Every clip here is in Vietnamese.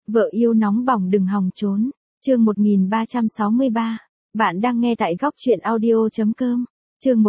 Vợ yêu nóng bỏng đừng hòng trốn. Chương 1363. Bạn đang nghe tại góc truyện audio.com. Chương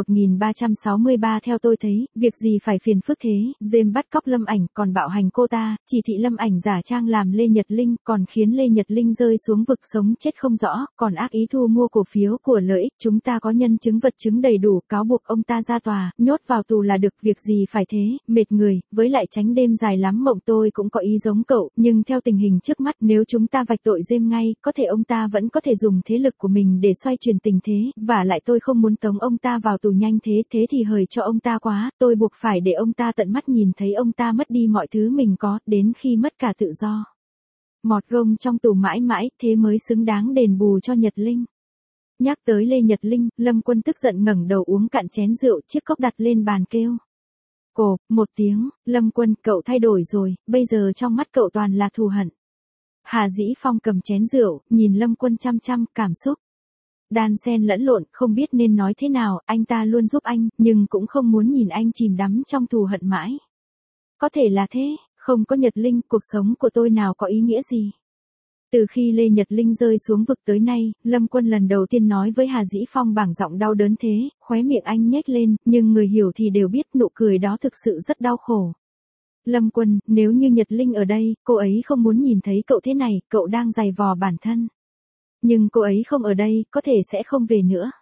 1363 theo tôi thấy, việc gì phải phiền phức thế, James bắt cóc Lâm Ảnh, còn bạo hành cô ta, chỉ thị Lâm Ảnh giả trang làm Lê Nhật Linh, còn khiến Lê Nhật Linh rơi xuống vực sống chết không rõ, còn ác ý thu mua cổ phiếu của lợi ích, chúng ta có nhân chứng vật chứng đầy đủ, cáo buộc ông ta ra tòa, nhốt vào tù là được, việc gì phải thế, mệt người, với lại tránh đêm dài lắm mộng. Tôi cũng có ý giống cậu, nhưng theo tình hình trước mắt, nếu chúng ta vạch tội James ngay, có thể ông ta vẫn có thể dùng thế lực của mình để xoay chuyển tình thế, và lại tôi không muốn tống ông ta vào tù nhanh thế thì hời cho ông ta quá, tôi buộc phải để ông ta tận mắt nhìn thấy ông ta mất đi mọi thứ mình có, đến khi mất cả tự do. Mọt gông trong tù mãi mãi, thế mới xứng đáng đền bù cho Nhật Linh. Nhắc tới Lê Nhật Linh, Lâm Quân tức giận ngẩng đầu uống cạn chén rượu, chiếc cốc đặt lên bàn kêu. Cộp, một tiếng, Lâm Quân, cậu thay đổi rồi, bây giờ trong mắt cậu toàn là thù hận. Hà Dĩ Phong cầm chén rượu, nhìn Lâm Quân chăm chăm, cảm xúc đan xen lẫn lộn, không biết nên nói thế nào, anh ta luôn giúp anh, nhưng cũng không muốn nhìn anh chìm đắm trong thù hận mãi. Có thể là thế, không có Nhật Linh, cuộc sống của tôi nào có ý nghĩa gì. Từ khi Lê Nhật Linh rơi xuống vực tới nay, Lâm Quân lần đầu tiên nói với Hà Dĩ Phong bằng giọng đau đớn thế, khóe miệng anh nhếch lên, nhưng người hiểu thì đều biết nụ cười đó thực sự rất đau khổ. Lâm Quân, nếu như Nhật Linh ở đây, cô ấy không muốn nhìn thấy cậu thế này, cậu đang giày vò bản thân. Nhưng cô ấy không ở đây, có thể sẽ không về nữa.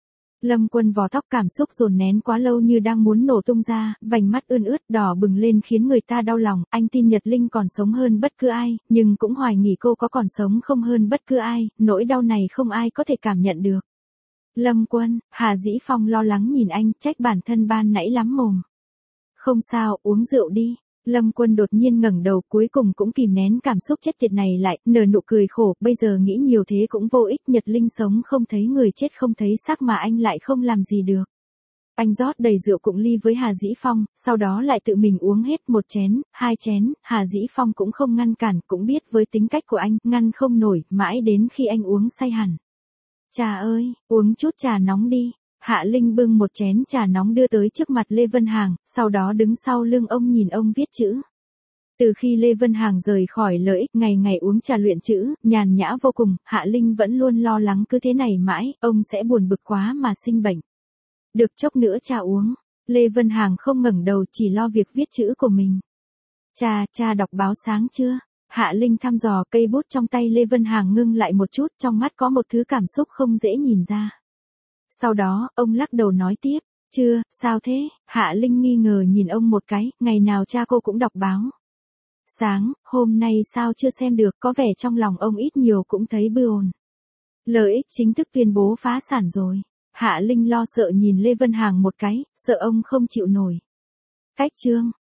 Lâm Quân vò tóc, cảm xúc dồn nén quá lâu như đang muốn nổ tung ra, vành mắt ươn ướt đỏ bừng lên khiến người ta đau lòng. Anh tin Nhật Linh còn sống hơn bất cứ ai, nhưng cũng hoài nghi cô có còn sống không hơn bất cứ ai, nỗi đau này không ai có thể cảm nhận được. Lâm Quân, Hà Dĩ Phong lo lắng nhìn anh, trách bản thân ban nãy lắm mồm. Không sao, uống rượu đi. Lâm Quân đột nhiên ngẩng đầu, cuối cùng cũng kìm nén cảm xúc chết tiệt này lại, nở nụ cười khổ, bây giờ nghĩ nhiều thế cũng vô ích, Nhật Linh sống không thấy người, chết không thấy xác mà anh lại không làm gì được. Anh rót đầy rượu cụng ly với Hà Dĩ Phong, sau đó lại tự mình uống hết một chén, hai chén, Hà Dĩ Phong cũng không ngăn cản, cũng biết với tính cách của anh, ngăn không nổi, mãi đến khi anh uống say hẳn. Trà ơi, uống chút trà nóng đi. Hạ Linh bưng một chén trà nóng đưa tới trước mặt Lê Vân Hàng, sau đó đứng sau lưng ông nhìn ông viết chữ. Từ khi Lê Vân Hàng rời khỏi lợi ích, ngày ngày uống trà luyện chữ, nhàn nhã vô cùng, Hạ Linh vẫn luôn lo lắng cứ thế này mãi, ông sẽ buồn bực quá mà sinh bệnh. Được chốc nữa trà uống, Lê Vân Hàng không ngẩng đầu, chỉ lo việc viết chữ của mình. Cha đọc báo sáng chưa? Hạ Linh thăm dò, cây bút trong tay Lê Vân Hàng ngưng lại một chút, trong mắt có một thứ cảm xúc không dễ nhìn ra. Sau đó, ông lắc đầu nói tiếp, chưa, sao thế? Hạ Linh nghi ngờ nhìn ông một cái, ngày nào cha cô cũng đọc báo. Sáng, hôm nay sao chưa xem được, có vẻ trong lòng ông ít nhiều cũng thấy bư ồn. Lợi ích chính thức tuyên bố phá sản rồi. Hạ Linh lo sợ nhìn Lê Vân Hàng một cái, sợ ông không chịu nổi. Cách chương.